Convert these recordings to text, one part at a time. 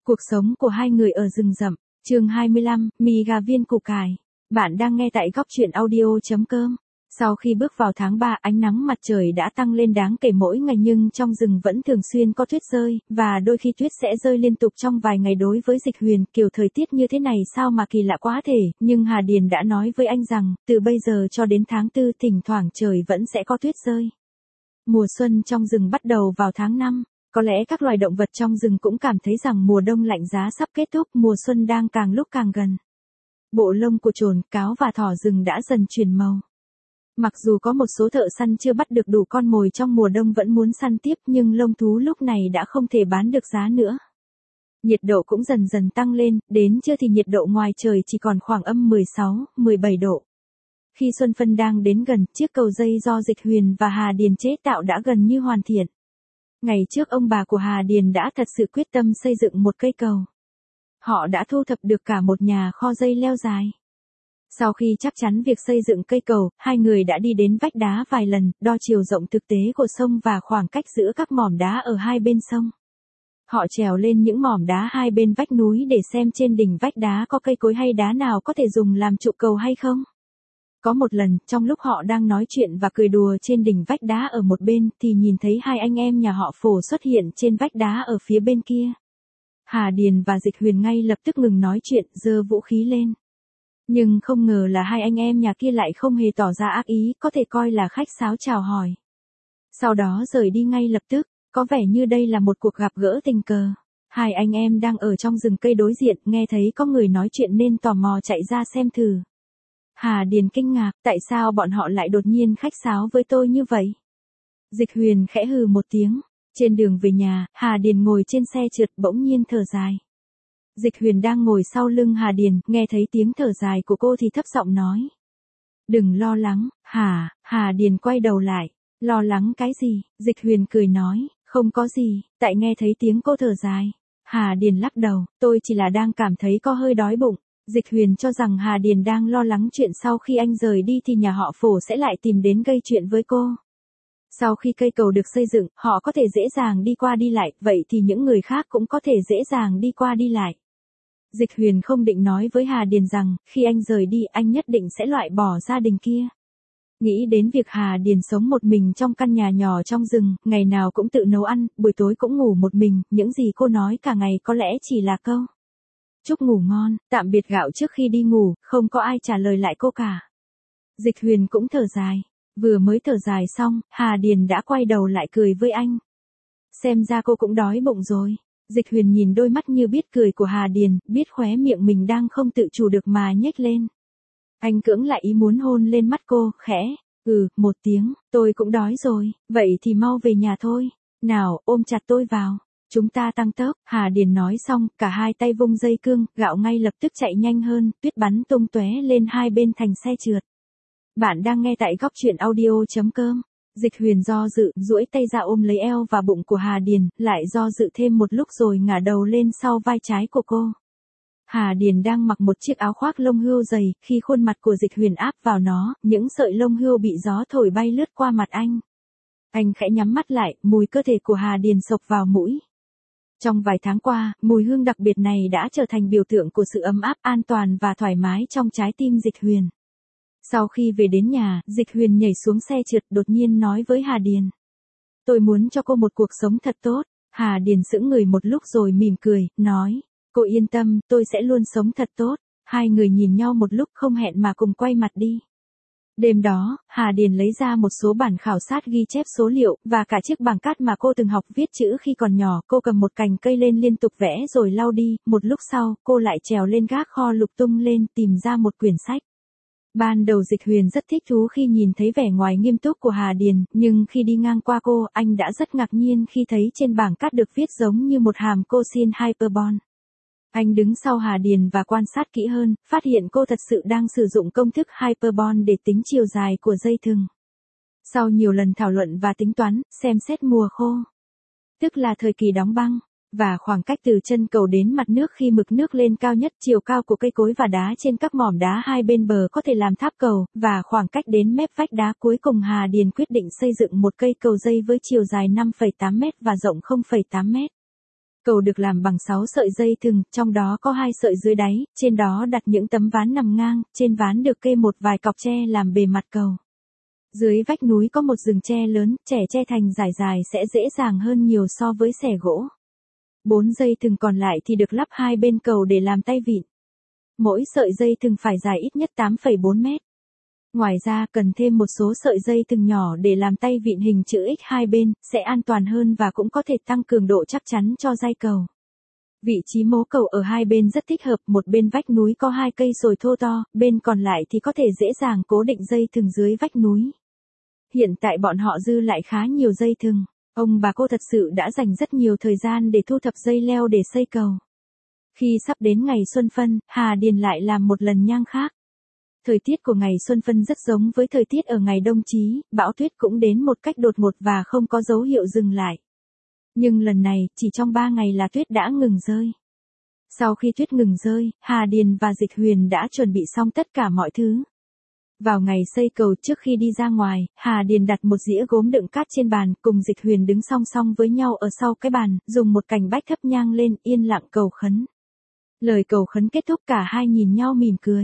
Cuộc sống của hai người ở rừng rậm, chương 25, mì gà viên củ cải. Bạn đang nghe tại góc truyện audio.com. Sau khi bước vào tháng 3, ánh nắng mặt trời đã tăng lên đáng kể mỗi ngày, nhưng trong rừng vẫn thường xuyên có tuyết rơi, và đôi khi tuyết sẽ rơi liên tục trong vài ngày. Đối với Dịch Huyền, kiểu thời tiết như thế này sao mà kỳ lạ quá thể, nhưng Hà Điền đã nói với anh rằng, từ bây giờ cho đến tháng 4 thỉnh thoảng trời vẫn sẽ có tuyết rơi. Mùa xuân trong rừng bắt đầu vào tháng 5. Có lẽ các loài động vật trong rừng cũng cảm thấy rằng mùa đông lạnh giá sắp kết thúc, mùa xuân đang càng lúc càng gần. Bộ lông của chồn, cáo và thỏ rừng đã dần chuyển màu. Mặc dù có một số thợ săn chưa bắt được đủ con mồi trong mùa đông vẫn muốn săn tiếp, nhưng lông thú lúc này đã không thể bán được giá nữa. Nhiệt độ cũng dần dần tăng lên, đến trưa thì nhiệt độ ngoài trời chỉ còn khoảng âm 16, 17 độ. Khi xuân phân đang đến gần, chiếc cầu dây do Dịch Huyền và Hà Điền chế tạo đã gần như hoàn thiện. Ngày trước ông bà của Hà Điền đã thật sự quyết tâm xây dựng một cây cầu. Họ đã thu thập được cả một nhà kho dây leo dài. Sau khi chắc chắn việc xây dựng cây cầu, hai người đã đi đến vách đá vài lần, đo chiều rộng thực tế của sông và khoảng cách giữa các mỏm đá ở hai bên sông. Họ trèo lên những mỏm đá hai bên vách núi để xem trên đỉnh vách đá có cây cối hay đá nào có thể dùng làm trụ cầu hay không. Có một lần, trong lúc họ đang nói chuyện và cười đùa trên đỉnh vách đá ở một bên, thì nhìn thấy hai anh em nhà họ Phổ xuất hiện trên vách đá ở phía bên kia. Hà Điền và Dịch Huyền ngay lập tức ngừng nói chuyện, giơ vũ khí lên. Nhưng không ngờ là hai anh em nhà kia lại không hề tỏ ra ác ý, có thể coi là khách sáo chào hỏi. Sau đó rời đi ngay lập tức, có vẻ như đây là một cuộc gặp gỡ tình cờ. Hai anh em đang ở trong rừng cây đối diện, nghe thấy có người nói chuyện nên tò mò chạy ra xem thử. Hà Điền kinh ngạc, tại sao bọn họ lại đột nhiên khách sáo với tôi như vậy? Dịch Huyền khẽ hừ một tiếng. Trên đường về nhà, Hà Điền ngồi trên xe trượt bỗng nhiên thở dài. Dịch Huyền đang ngồi sau lưng Hà Điền, nghe thấy tiếng thở dài của cô thì thấp giọng nói. Đừng lo lắng, Hà Điền quay đầu lại. Lo lắng cái gì? Dịch Huyền cười nói, không có gì, tại nghe thấy tiếng cô thở dài. Hà Điền lắc đầu, tôi chỉ là đang cảm thấy có hơi đói bụng. Dịch Huyền cho rằng Hà Điền đang lo lắng chuyện sau khi anh rời đi thì nhà họ Phổ sẽ lại tìm đến gây chuyện với cô. Sau khi cây cầu được xây dựng, họ có thể dễ dàng đi qua đi lại, vậy thì những người khác cũng có thể dễ dàng đi qua đi lại. Dịch Huyền không định nói với Hà Điền rằng, khi anh rời đi anh nhất định sẽ loại bỏ gia đình kia. Nghĩ đến việc Hà Điền sống một mình trong căn nhà nhỏ trong rừng, ngày nào cũng tự nấu ăn, buổi tối cũng ngủ một mình, những gì cô nói cả ngày có lẽ chỉ là câu chúc ngủ ngon, tạm biệt gạo trước khi đi ngủ, không có ai trả lời lại cô cả. Dịch Huyền cũng thở dài. Vừa mới thở dài xong, Hà Điền đã quay đầu lại cười với anh. Xem ra cô cũng đói bụng rồi. Dịch Huyền nhìn đôi mắt như biết cười của Hà Điền, biết khóe miệng mình đang không tự chủ được mà nhếch lên. Anh cưỡng lại ý muốn hôn lên mắt cô, khẽ. Một tiếng, tôi cũng đói rồi, vậy thì mau về nhà thôi. Nào, ôm chặt tôi vào. Chúng ta tăng tốc, Hà Điền nói xong, cả hai tay vung dây cương, gạo ngay lập tức chạy nhanh hơn, tuyết bắn tung tóe lên hai bên thành xe trượt. Bạn đang nghe tại góc truyện audio.com. Dịch Huyền do dự, duỗi tay ra ôm lấy eo và bụng của Hà Điền, lại do dự thêm một lúc rồi ngả đầu lên sau vai trái của cô. Hà Điền đang mặc một chiếc áo khoác lông hươu dày, khi khuôn mặt của Dịch Huyền áp vào nó, những sợi lông hươu bị gió thổi bay lướt qua mặt anh. Anh khẽ nhắm mắt lại, mùi cơ thể của Hà Điền xộc vào mũi. Trong vài tháng qua, mùi hương đặc biệt này đã trở thành biểu tượng của sự ấm áp, an toàn và thoải mái trong trái tim Dịch Huyền. Sau khi về đến nhà, Dịch Huyền nhảy xuống xe trượt đột nhiên nói với Hà Điền. Tôi muốn cho cô một cuộc sống thật tốt. Hà Điền sững người một lúc rồi mỉm cười, nói. Cô yên tâm, tôi sẽ luôn sống thật tốt. Hai người nhìn nhau một lúc không hẹn mà cùng quay mặt đi. Đêm đó, Hà Điền lấy ra một số bản khảo sát ghi chép số liệu, và cả chiếc bảng cát mà cô từng học viết chữ khi còn nhỏ. Cô cầm một cành cây lên liên tục vẽ rồi lau đi, một lúc sau, cô lại trèo lên gác kho lục tung lên tìm ra một quyển sách. Ban đầu Dịch Huyền rất thích thú khi nhìn thấy vẻ ngoài nghiêm túc của Hà Điền, nhưng khi đi ngang qua cô, anh đã rất ngạc nhiên khi thấy trên bảng cát được viết giống như một hàm cosin hyperbol. Anh đứng sau Hà Điền và quan sát kỹ hơn, phát hiện cô thật sự đang sử dụng công thức hyperbol để tính chiều dài của dây thừng. Sau nhiều lần thảo luận và tính toán, xem xét mùa khô, tức là thời kỳ đóng băng, và khoảng cách từ chân cầu đến mặt nước khi mực nước lên cao nhất, chiều cao của cây cối và đá trên các mỏm đá hai bên bờ có thể làm tháp cầu, và khoảng cách đến mép vách đá cuối cùng, Hà Điền quyết định xây dựng một cây cầu dây với chiều dài 5,8 mét và rộng 0,8 mét. Cầu được làm bằng 6 sợi dây thừng, trong đó có 2 sợi dưới đáy, trên đó đặt những tấm ván nằm ngang, trên ván được kê một vài cọc tre làm bề mặt cầu. Dưới vách núi có một rừng tre lớn, trẻ tre thành dải dài sẽ dễ dàng hơn nhiều so với xẻ gỗ. 4 dây thừng còn lại thì được lắp hai bên cầu để làm tay vịn. Mỗi sợi dây thừng phải dài ít nhất 8,4 mét. Ngoài ra cần thêm một số sợi dây thừng nhỏ để làm tay vịn hình chữ X hai bên, sẽ an toàn hơn và cũng có thể tăng cường độ chắc chắn cho dây cầu. Vị trí mố cầu ở hai bên rất thích hợp, một bên vách núi có 2 cây sồi thô to, bên còn lại thì có thể dễ dàng cố định dây thừng dưới vách núi. Hiện tại bọn họ dư lại khá nhiều dây thừng. Ông bà cô thật sự đã dành rất nhiều thời gian để thu thập dây leo để xây cầu. Khi sắp đến ngày Xuân Phân, Hà Điền lại làm một lần nhang khác. Thời tiết của ngày Xuân Phân rất giống với thời tiết ở ngày Đông Chí, bão tuyết cũng đến một cách đột ngột và không có dấu hiệu dừng lại. Nhưng lần này, chỉ trong 3 ngày là tuyết đã ngừng rơi. Sau khi tuyết ngừng rơi, Hà Điền và Dịch Huyền đã chuẩn bị xong tất cả mọi thứ. Vào ngày xây cầu trước khi đi ra ngoài, Hà Điền đặt một dĩa gốm đựng cát trên bàn, cùng Dịch Huyền đứng song song với nhau ở sau cái bàn, dùng một cành bách thắp nhang lên, yên lặng cầu khấn. Lời cầu khấn kết thúc cả hai nhìn nhau mỉm cười.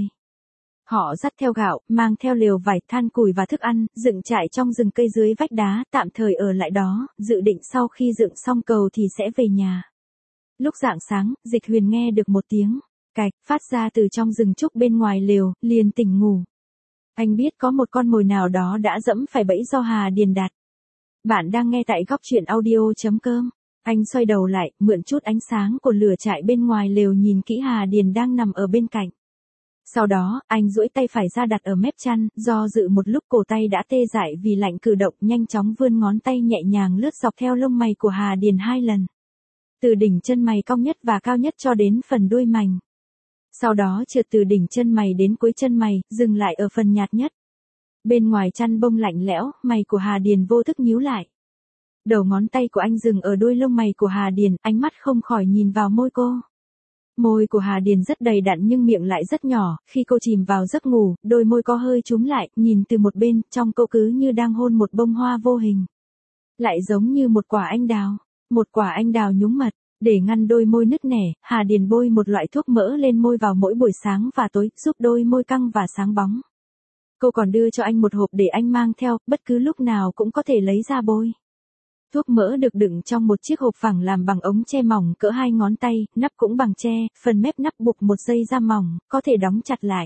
Họ dắt theo gạo, mang theo lều vải, than củi và thức ăn, dựng trại trong rừng cây dưới vách đá, tạm thời ở lại đó, dự định sau khi dựng xong cầu thì sẽ về nhà. Lúc rạng sáng, Dịch Huyền nghe được một tiếng cạch phát ra từ trong rừng trúc bên ngoài lều, liền tỉnh ngủ. Anh biết có một con mồi nào đó đã dẫm phải bẫy do Hà Điền đặt. Bạn đang nghe tại góc truyện audio.com. Anh xoay đầu lại, mượn chút ánh sáng của lửa trại bên ngoài lều nhìn kỹ Hà Điền đang nằm ở bên cạnh. Sau đó, anh duỗi tay phải ra đặt ở mép chăn, do dự một lúc cổ tay đã tê dại vì lạnh cử động, nhanh chóng vươn ngón tay nhẹ nhàng lướt dọc theo lông mày của Hà Điền 2 lần. Từ đỉnh chân mày cong nhất và cao nhất cho đến phần đuôi mày. Sau đó trượt từ đỉnh chân mày đến cuối chân mày, dừng lại ở phần nhạt nhất. Bên ngoài chăn bông lạnh lẽo, mày của Hà Điền vô thức nhíu lại. Đầu ngón tay của anh dừng ở đuôi lông mày của Hà Điền, ánh mắt không khỏi nhìn vào môi cô. Môi của Hà Điền rất đầy đặn nhưng miệng lại rất nhỏ, khi cô chìm vào giấc ngủ, đôi môi có hơi chúm lại, nhìn từ một bên, trong cô cứ như đang hôn một bông hoa vô hình. Lại giống như một quả anh đào nhúng mật. Để ngăn đôi môi nứt nẻ, Hà Điền bôi một loại thuốc mỡ lên môi vào mỗi buổi sáng và tối, giúp đôi môi căng và sáng bóng. Cô còn đưa cho anh một hộp để anh mang theo, bất cứ lúc nào cũng có thể lấy ra bôi. Thuốc mỡ được đựng trong một chiếc hộp phẳng làm bằng ống tre mỏng cỡ 2 ngón tay, nắp cũng bằng tre, phần mép nắp buộc một dây da mỏng, có thể đóng chặt lại.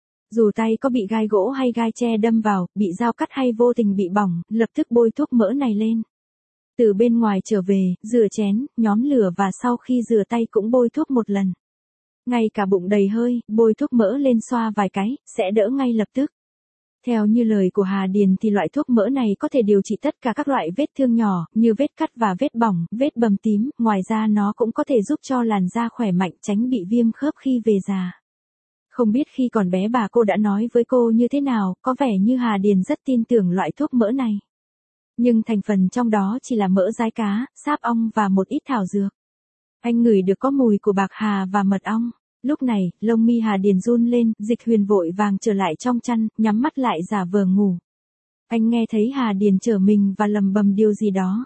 Dù tay có bị gai gỗ hay gai tre đâm vào, bị dao cắt hay vô tình bị bỏng, lập tức bôi thuốc mỡ này lên. Từ bên ngoài trở về, rửa chén, nhóm lửa và sau khi rửa tay cũng bôi thuốc một lần. Ngay cả bụng đầy hơi, bôi thuốc mỡ lên xoa vài cái, sẽ đỡ ngay lập tức. Theo như lời của Hà Điền thì loại thuốc mỡ này có thể điều trị tất cả các loại vết thương nhỏ, như vết cắt và vết bỏng, vết bầm tím, ngoài ra nó cũng có thể giúp cho làn da khỏe mạnh, tránh bị viêm khớp khi về già. Không biết khi còn bé bà cô đã nói với cô như thế nào, có vẻ như Hà Điền rất tin tưởng loại thuốc mỡ này. Nhưng thành phần trong đó chỉ là mỡ dái cá, sáp ong và một ít thảo dược. Anh ngửi được có mùi của bạc hà và mật ong. Lúc này, lông mi Hà Điền run lên, Dịch Huyền vội vàng trở lại trong chăn, nhắm mắt lại giả vờ ngủ. Anh nghe thấy Hà Điền trở mình và lầm bầm điều gì đó.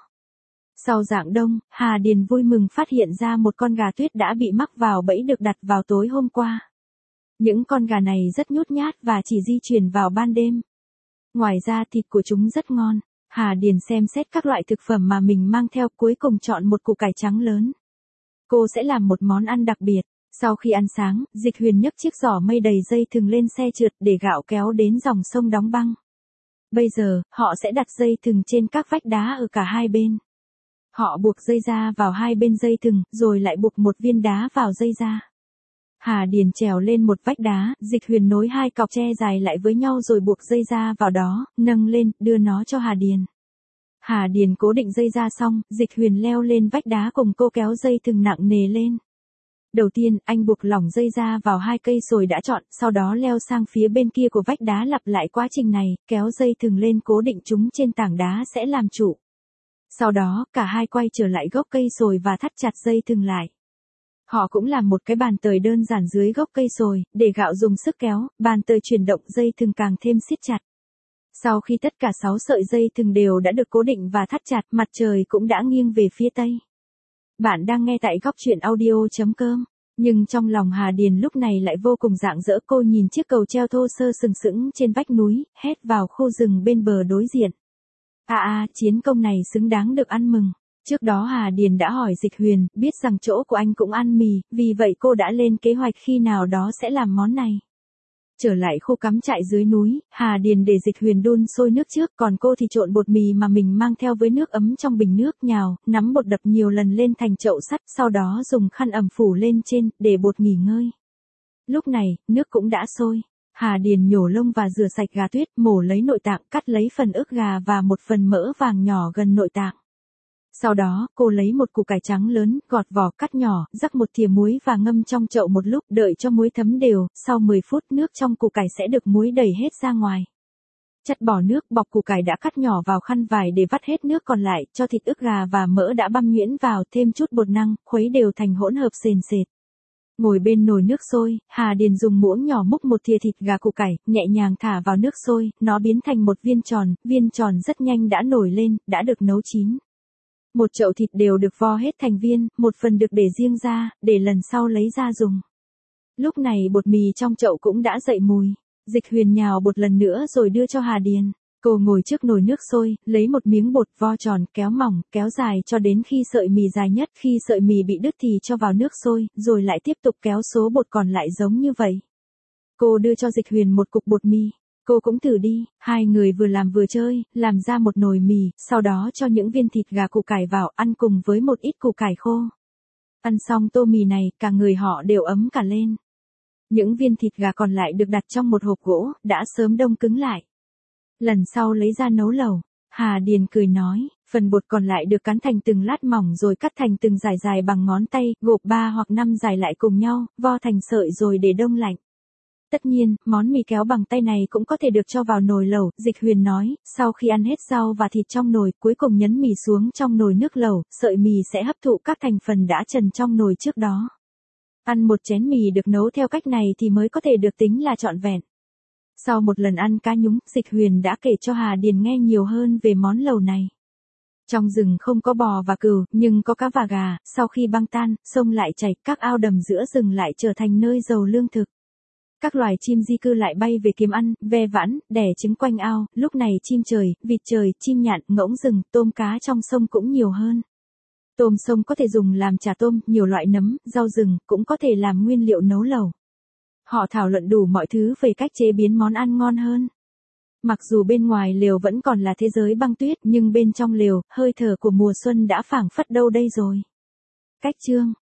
Sau rạng đông, Hà Điền vui mừng phát hiện ra một con gà tuyết đã bị mắc vào bẫy được đặt vào tối hôm qua. Những con gà này rất nhút nhát và chỉ di chuyển vào ban đêm. Ngoài ra thịt của chúng rất ngon. Hà Điền xem xét các loại thực phẩm mà mình mang theo, cuối cùng chọn một củ cải trắng lớn. Cô sẽ làm một món ăn đặc biệt. Sau khi ăn sáng, Dịch Huyền nhấc chiếc giỏ mây đầy dây thừng lên xe trượt để gạo kéo đến dòng sông đóng băng. Bây giờ, họ sẽ đặt dây thừng trên các vách đá ở cả hai bên. Họ buộc dây ra vào hai bên dây thừng, rồi lại buộc một viên đá vào dây ra. Hà Điền trèo lên một vách đá, Dịch Huyền nối 2 cọc tre dài lại với nhau rồi buộc dây ra vào đó, nâng lên, đưa nó cho Hà Điền. Hà Điền cố định dây ra xong, Dịch Huyền leo lên vách đá cùng cô kéo dây thừng nặng nề lên. Đầu tiên, anh buộc lỏng dây ra vào 2 cây sồi đã chọn, sau đó leo sang phía bên kia của vách đá lặp lại quá trình này, kéo dây thừng lên cố định chúng trên tảng đá sẽ làm trụ. Sau đó, cả hai quay trở lại gốc cây sồi và thắt chặt dây thừng lại. Họ cũng làm một cái bàn tời đơn giản dưới gốc cây sồi, để gạo dùng sức kéo, bàn tời chuyển động dây thừng càng thêm siết chặt. Sau khi tất cả 6 sợi dây thừng đều đã được cố định và thắt chặt, mặt trời cũng đã nghiêng về phía tây. Bạn đang nghe tại góc chuyện audio.com. Nhưng trong lòng Hà Điền lúc này lại vô cùng rạng rỡ, cô nhìn chiếc cầu treo thô sơ sừng sững trên vách núi, hét vào khu rừng bên bờ đối diện. Chiến công này xứng đáng được ăn mừng. Trước đó Hà Điền đã hỏi Dịch Huyền, biết rằng chỗ của anh cũng ăn mì, vì vậy cô đã lên kế hoạch khi nào đó sẽ làm món này. Trở lại khu cắm trại dưới núi, Hà Điền để Dịch Huyền đun sôi nước trước, còn cô thì trộn bột mì mà mình mang theo với nước ấm trong bình nước, nhào, nắm bột đập nhiều lần lên thành chậu sắt, sau đó dùng khăn ẩm phủ lên trên, để bột nghỉ ngơi. Lúc này, nước cũng đã sôi. Hà Điền nhổ lông và rửa sạch gà tuyết, mổ lấy nội tạng, cắt lấy phần ức gà và một phần mỡ vàng nhỏ gần nội tạng. Sau đó, cô lấy một củ cải trắng lớn, gọt vỏ cắt nhỏ, rắc một thìa muối và ngâm trong chậu một lúc, đợi cho muối thấm đều, sau 10 phút nước trong củ cải sẽ được muối đẩy hết ra ngoài. Chắt bỏ nước, bọc củ cải đã cắt nhỏ vào khăn vải để vắt hết nước còn lại, cho thịt ức gà và mỡ đã băm nhuyễn vào, thêm chút bột năng, khuấy đều thành hỗn hợp sền sệt. Ngồi bên nồi nước sôi, Hà Điền dùng muỗng nhỏ múc một thìa thịt gà củ cải, nhẹ nhàng thả vào nước sôi, nó biến thành một viên tròn rất nhanh đã nổi lên, đã được nấu chín. Một chậu thịt đều được vo hết thành viên, một phần được để riêng ra, để lần sau lấy ra dùng. Lúc này bột mì trong chậu cũng đã dậy mùi. Dịch Huyền nhào bột lần nữa rồi đưa cho Hà Điền. Cô ngồi trước nồi nước sôi, lấy một miếng bột vo tròn, kéo mỏng, kéo dài cho đến khi sợi mì dài nhất. Khi sợi mì bị đứt thì cho vào nước sôi, rồi lại tiếp tục kéo số bột còn lại giống như vậy. Cô đưa cho Dịch Huyền một cục bột mì. Cô cũng thử đi, hai người vừa làm vừa chơi, làm ra một nồi mì, sau đó cho những viên thịt gà củ cải vào ăn cùng với một ít củ cải khô. Ăn xong tô mì này, cả người họ đều ấm cả lên. Những viên thịt gà còn lại được đặt trong một hộp gỗ, đã sớm đông cứng lại. Lần sau lấy ra nấu lẩu, Hà Điền cười nói, phần bột còn lại được cán thành từng lát mỏng rồi cắt thành từng dải dài bằng ngón tay, gộp 3 hoặc 5 dải lại cùng nhau, vo thành sợi rồi để đông lạnh. Tất nhiên, món mì kéo bằng tay này cũng có thể được cho vào nồi lẩu, Dịch Huyền nói, sau khi ăn hết rau và thịt trong nồi, cuối cùng nhấn mì xuống trong nồi nước lẩu, sợi mì sẽ hấp thụ các thành phần đã trần trong nồi trước đó. Ăn một chén mì được nấu theo cách này thì mới có thể được tính là trọn vẹn. Sau một lần ăn cá nhúng, Dịch Huyền đã kể cho Hà Điền nghe nhiều hơn về món lẩu này. Trong rừng không có bò và cừu, nhưng có cá và gà, sau khi băng tan, sông lại chảy, các ao đầm giữa rừng lại trở thành nơi giàu lương thực. Các loài chim di cư lại bay về kiếm ăn, ve vãn, đẻ trứng quanh ao, lúc này chim trời, vịt trời, chim nhạn, ngỗng rừng, tôm cá trong sông cũng nhiều hơn. Tôm sông có thể dùng làm chả tôm, nhiều loại nấm, rau rừng, cũng có thể làm nguyên liệu nấu lẩu. Họ thảo luận đủ mọi thứ về cách chế biến món ăn ngon hơn. Mặc dù bên ngoài lều vẫn còn là thế giới băng tuyết, nhưng bên trong lều, hơi thở của mùa xuân đã phảng phất đâu đây rồi. Cách chương